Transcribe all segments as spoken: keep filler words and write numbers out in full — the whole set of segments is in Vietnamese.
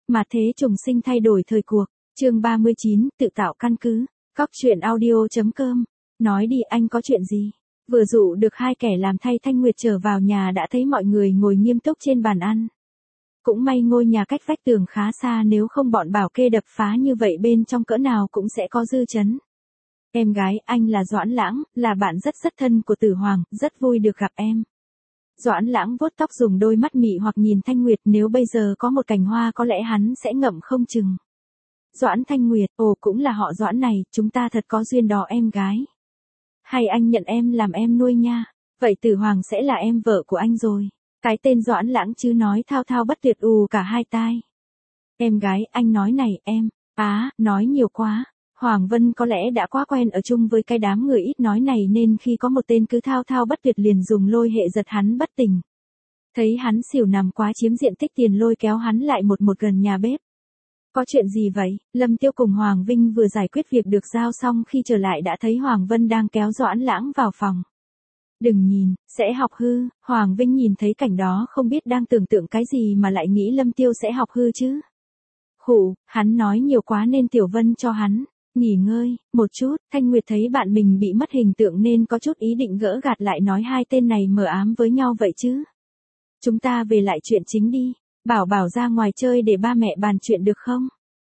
Mà thế trùng sinh thay đổi thời cuộc. Chương ba mươi chín, tự tạo căn cứ. Cóc truyện audio chấm com. Nói đi, anh có chuyện gì? Vừa dụ được hai kẻ làm thay Thanh Nguyệt trở vào nhà đã thấy mọi người ngồi nghiêm túc trên bàn ăn. Cũng may ngôi nhà cách vách tường khá xa, nếu không bọn bảo kê đập phá như vậy bên trong cỡ nào cũng sẽ có dư chấn. Em gái, anh là Doãn Lãng, là bạn rất rất thân của Tử Hoàng, rất vui được gặp em. Doãn Lãng vuốt tóc dùng đôi mắt mị hoặc nhìn Thanh Nguyệt, nếu bây giờ có một cành hoa có lẽ hắn sẽ ngậm không chừng. Doãn Thanh Nguyệt, ồ cũng là họ Doãn này, chúng ta thật có duyên đó em gái. Hay anh nhận em làm em nuôi nha, vậy Tử Hoàng sẽ là em vợ của anh rồi. Cái tên Doãn Lãng chứ nói thao thao bất tuyệt ù cả hai tai. Em gái, anh nói này, em, á, à, nói nhiều quá. Hoàng Vân có lẽ đã quá quen ở chung với cái đám người ít nói này nên khi có một tên cứ thao thao bất tuyệt liền dùng lôi hệ giật hắn bất tỉnh. Thấy hắn xỉu nằm quá chiếm diện tích tiền lôi kéo hắn lại một một gần nhà bếp. Có chuyện gì vậy? Lâm Tiêu cùng Hoàng Vinh vừa giải quyết việc được giao xong, khi trở lại đã thấy Hoàng Vân đang kéo Doãn Lãng vào phòng. Đừng nhìn, sẽ học hư. Hoàng Vinh nhìn thấy cảnh đó không biết đang tưởng tượng cái gì mà lại nghĩ Lâm Tiêu sẽ học hư chứ. Khụ, hắn nói nhiều quá nên Tiểu Vân cho hắn nghỉ ngơi một chút. Thanh Nguyệt thấy bạn mình bị mất hình tượng nên có chút ý định gỡ gạt lại, nói hai tên này mờ ám với nhau vậy chứ. Chúng ta về lại chuyện chính đi. Bảo Bảo ra ngoài chơi để ba mẹ bàn chuyện được không?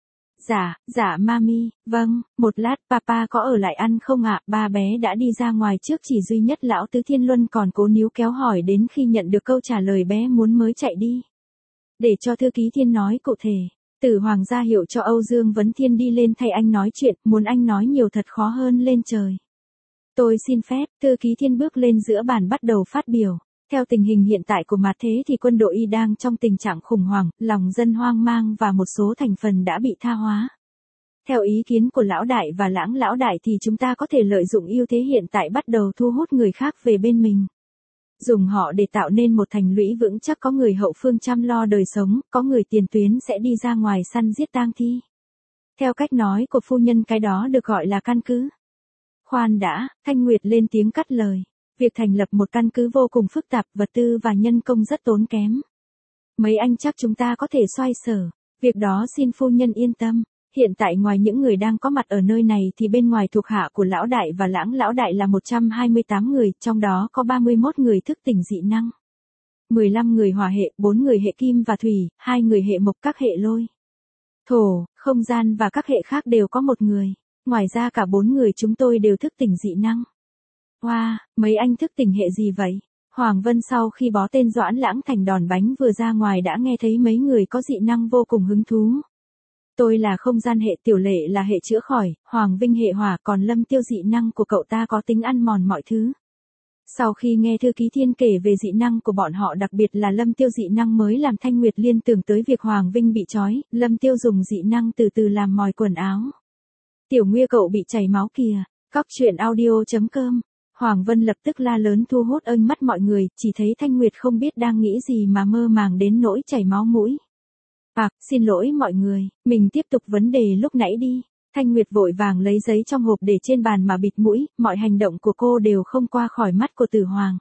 Dạ, dạ mami, vâng, một lát papa có ở lại ăn không ạ? Ba bé đã đi ra ngoài trước, chỉ duy nhất lão tứ Thiên Luân còn cố níu kéo hỏi, đến khi nhận được câu trả lời bé muốn mới chạy đi. Để cho thư ký Thiên nói cụ thể. Tử Hoàng ra hiệu cho Âu Dương Vấn Thiên đi lên thay anh nói chuyện, muốn anh nói nhiều thật khó hơn lên trời. Tôi xin phép. Thư ký Thiên bước lên giữa bàn bắt đầu phát biểu. Theo tình hình hiện tại của mặt thế thì quân đội Y đang trong tình trạng khủng hoảng, lòng dân hoang mang và một số thành phần đã bị tha hóa. Theo ý kiến của Lão Đại và Lãng Lão Đại thì chúng ta có thể lợi dụng ưu thế hiện tại bắt đầu thu hút người khác về bên mình. Dùng họ để tạo nên một thành lũy vững chắc, có người hậu phương chăm lo đời sống, có người tiền tuyến sẽ đi ra ngoài săn giết tang thi. Theo cách nói của phu nhân, cái đó được gọi là căn cứ. Khoan đã, Thanh Nguyệt lên tiếng cắt lời. Việc thành lập một căn cứ vô cùng phức tạp, vật tư và nhân công rất tốn kém. Mấy anh chắc chúng ta có thể xoay sở. Việc đó xin phu nhân yên tâm. Hiện tại ngoài những người đang có mặt ở nơi này thì bên ngoài thuộc hạ của Lão Đại và Lãng Lão Đại là một trăm hai mươi tám người, trong đó có ba mươi mốt người thức tỉnh dị năng. mười lăm người hỏa hệ, bốn người hệ kim và thủy, hai người hệ mộc, các hệ lôi, thổ, không gian và các hệ khác đều có một người. Ngoài ra cả bốn người chúng tôi đều thức tỉnh dị năng. Wow, mấy anh thức tỉnh hệ gì vậy? Hoàng Vân sau khi bó tên Doãn Lãng thành đòn bánh vừa ra ngoài đã nghe thấy mấy người có dị năng vô cùng hứng thú. Tôi là không gian hệ, Tiểu Lệ là hệ chữa khỏi, Hoàng Vinh hệ hỏa, còn Lâm Tiêu dị năng của cậu ta có tính ăn mòn mọi thứ. Sau khi nghe thư ký Thiên kể về dị năng của bọn họ, đặc biệt là Lâm Tiêu dị năng mới, làm Thanh Nguyệt liên tưởng tới việc Hoàng Vinh bị trói, Lâm Tiêu dùng dị năng từ từ làm mòi quần áo. Tiểu Nguy cậu bị chảy máu kìa. Cóc truyện audio chấm com. Hoàng Vân lập tức la lớn thu hút ánh mắt mọi người, chỉ thấy Thanh Nguyệt không biết đang nghĩ gì mà mơ màng đến nỗi chảy máu mũi. À, xin lỗi mọi người, mình tiếp tục vấn đề lúc nãy đi. Thanh Nguyệt vội vàng lấy giấy trong hộp để trên bàn mà bịt mũi, mọi hành động của cô đều không qua khỏi mắt của Tử Hoàng.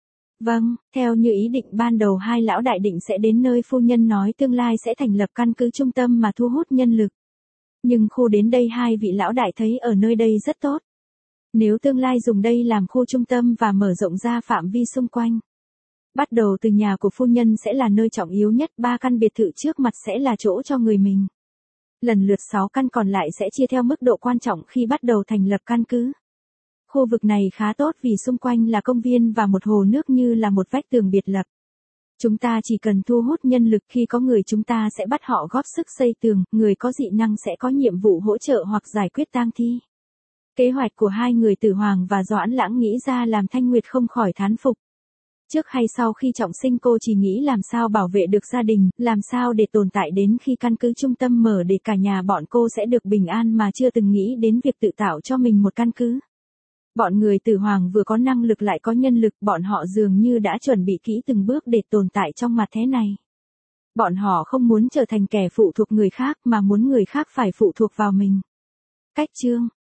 Vâng, theo như ý định ban đầu, hai lão đại định sẽ đến nơi phu nhân nói tương lai sẽ thành lập căn cứ trung tâm mà thu hút nhân lực. Nhưng khu đến đây hai vị lão đại thấy ở nơi đây rất tốt. Nếu tương lai dùng đây làm khu trung tâm và mở rộng ra phạm vi xung quanh. Bắt đầu từ nhà của phu nhân sẽ là nơi trọng yếu nhất, ba căn biệt thự trước mặt sẽ là chỗ cho người mình. Lần lượt sáu căn còn lại sẽ chia theo mức độ quan trọng khi bắt đầu thành lập căn cứ. Khu vực này khá tốt vì xung quanh là công viên và một hồ nước như là một vách tường biệt lập. Chúng ta chỉ cần thu hút nhân lực, khi có người chúng ta sẽ bắt họ góp sức xây tường, người có dị năng sẽ có nhiệm vụ hỗ trợ hoặc giải quyết tang thi. Kế hoạch của hai người Tử Hoàng và Doãn Lãng nghĩ ra làm Thanh Nguyệt không khỏi thán phục. Trước hay sau khi trọng sinh cô chỉ nghĩ làm sao bảo vệ được gia đình, làm sao để tồn tại đến khi căn cứ trung tâm mở để cả nhà bọn cô sẽ được bình an, mà chưa từng nghĩ đến việc tự tạo cho mình một căn cứ. Bọn người Tử Hoàng vừa có năng lực lại có nhân lực, bọn họ dường như đã chuẩn bị kỹ từng bước để tồn tại trong mặt thế này. Bọn họ không muốn trở thành kẻ phụ thuộc người khác mà muốn người khác phải phụ thuộc vào mình. Cách chương